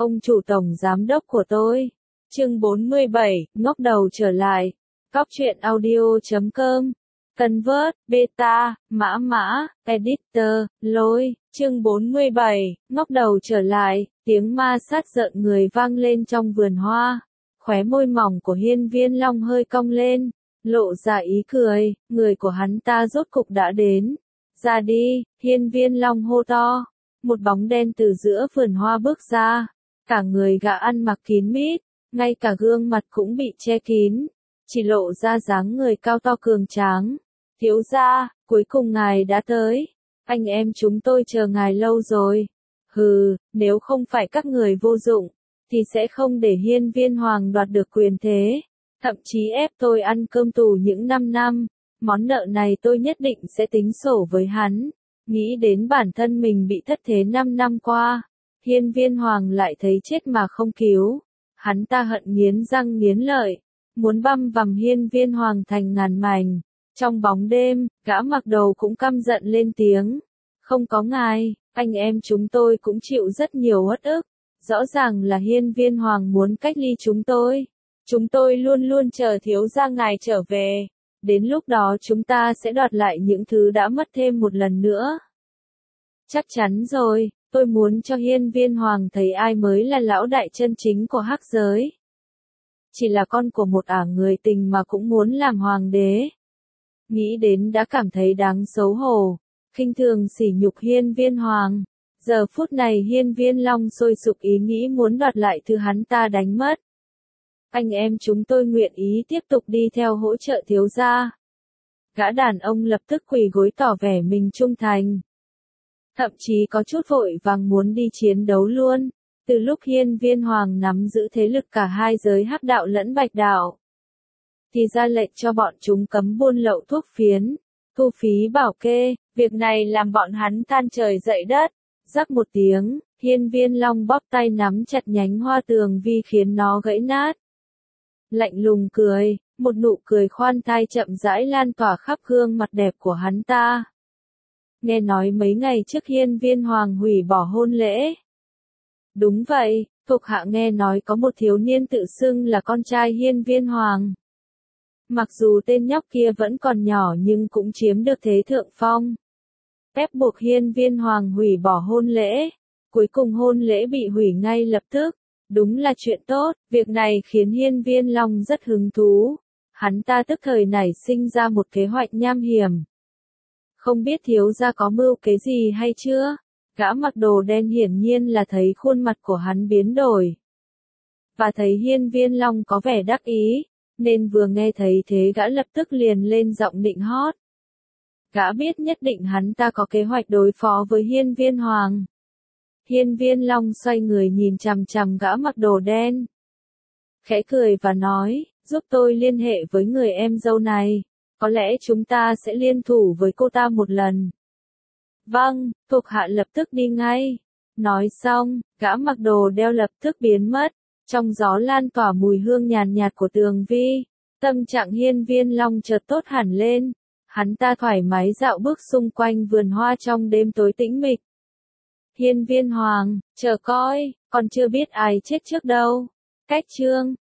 ông chủ tổng giám đốc của tôi. Chương 47, ngóc đầu trở lại. Cóc truyện audio.com. Convert, beta, mã, editor, lôi. Chương 47, ngóc đầu trở lại. Tiếng ma sát rợn người vang lên trong vườn hoa. Khóe môi mỏng của Hiên Viên Long hơi cong lên, lộ ra ý cười. Người của hắn ta rốt cục đã đến. Ra đi, Hiên Viên Long hô to. Một bóng đen từ giữa vườn hoa bước ra. Cả người gã ăn mặc kín mít, ngay cả gương mặt cũng bị che kín, chỉ lộ ra dáng người cao to cường tráng. Thiếu gia, cuối cùng ngài đã tới. Anh em chúng tôi chờ ngài lâu rồi. Hừ, nếu không phải các người vô dụng, thì sẽ không để Hiên Viên Hoàng đoạt được quyền thế. Thậm chí ép tôi ăn cơm tù những 5 năm. Món nợ này tôi nhất định sẽ tính sổ với hắn. Nghĩ đến bản thân mình bị thất thế 5 năm qua, Hiên Viên Hoàng lại thấy chết mà không cứu. Hắn ta hận nghiến răng nghiến lợi, muốn băm vằm Hiên Viên Hoàng thành ngàn mảnh. Trong bóng đêm, gã mặc đầu cũng căm giận lên tiếng. Không có ngài, anh em chúng tôi cũng chịu rất nhiều uất ức. Rõ ràng là Hiên Viên Hoàng muốn cách ly chúng tôi. Chúng tôi luôn luôn chờ thiếu gia ngài trở về. Đến lúc đó chúng ta sẽ đoạt lại những thứ đã mất thêm một lần nữa. Chắc chắn rồi, tôi muốn cho Hiên Viên Hoàng thấy ai mới là lão đại chân chính của hắc giới. Chỉ là con của một ả người tình mà cũng muốn làm hoàng đế. Nghĩ đến đã cảm thấy đáng xấu hổ, khinh thường sỉ nhục Hiên Viên Hoàng. Giờ phút này Hiên Viên Long sôi sục ý nghĩ muốn đoạt lại thứ hắn ta đánh mất. Anh em chúng tôi nguyện ý tiếp tục đi theo hỗ trợ thiếu gia. Gã đàn ông lập tức quỳ gối tỏ vẻ mình trung thành. Thậm chí có chút vội vàng muốn đi chiến đấu luôn. Từ lúc Hiên Viên Hoàng nắm giữ thế lực cả hai giới hắc đạo lẫn bạch đạo, thì ra lệnh cho bọn chúng cấm buôn lậu thuốc phiến, thu phí bảo kê. Việc này làm bọn hắn than trời dậy đất. Rắc một tiếng, Hiên Viên Long bóp tay nắm chặt nhánh hoa tường vi khiến nó gãy nát. Lạnh lùng cười, một nụ cười khoan thai chậm rãi lan tỏa khắp gương mặt đẹp của hắn ta. Nghe nói mấy ngày trước Hiên Viên Hoàng hủy bỏ hôn lễ. Đúng vậy, thuộc hạ nghe nói có một thiếu niên tự xưng là con trai Hiên Viên Hoàng. Mặc dù tên nhóc kia vẫn còn nhỏ nhưng cũng chiếm được thế thượng phong. Ép buộc Hiên Viên Hoàng hủy bỏ hôn lễ. Cuối cùng hôn lễ bị hủy ngay lập tức. Đúng là chuyện tốt, việc này khiến Hiên Viên Long rất hứng thú. Hắn ta tức thời nảy sinh ra một kế hoạch nham hiểm. Không biết thiếu gia có mưu kế gì hay chưa? Gã mặc đồ đen hiển nhiên là thấy khuôn mặt của hắn biến đổi. Và thấy Hiên Viên Long có vẻ đắc ý, nên vừa nghe thấy thế gã lập tức liền lên giọng nịnh hót. Gã biết nhất định hắn ta có kế hoạch đối phó với Hiên Viên Hoàng. Hiên Viên Long xoay người nhìn chằm chằm gã mặc đồ đen. Khẽ cười và nói, giúp tôi liên hệ với người em dâu này. Có lẽ chúng ta sẽ liên thủ với cô ta một lần. Vâng, thuộc hạ lập tức đi ngay. Nói xong, gã mặc đồ đeo lập tức biến mất. Trong gió lan tỏa mùi hương nhàn nhạt của tường vi. Tâm trạng Hiên Viên Long chợt tốt hẳn lên. Hắn ta thoải mái dạo bước xung quanh vườn hoa trong đêm tối tĩnh mịch. Hiên Viên Hoàng, chờ coi, còn chưa biết ai chết trước đâu. Cách chương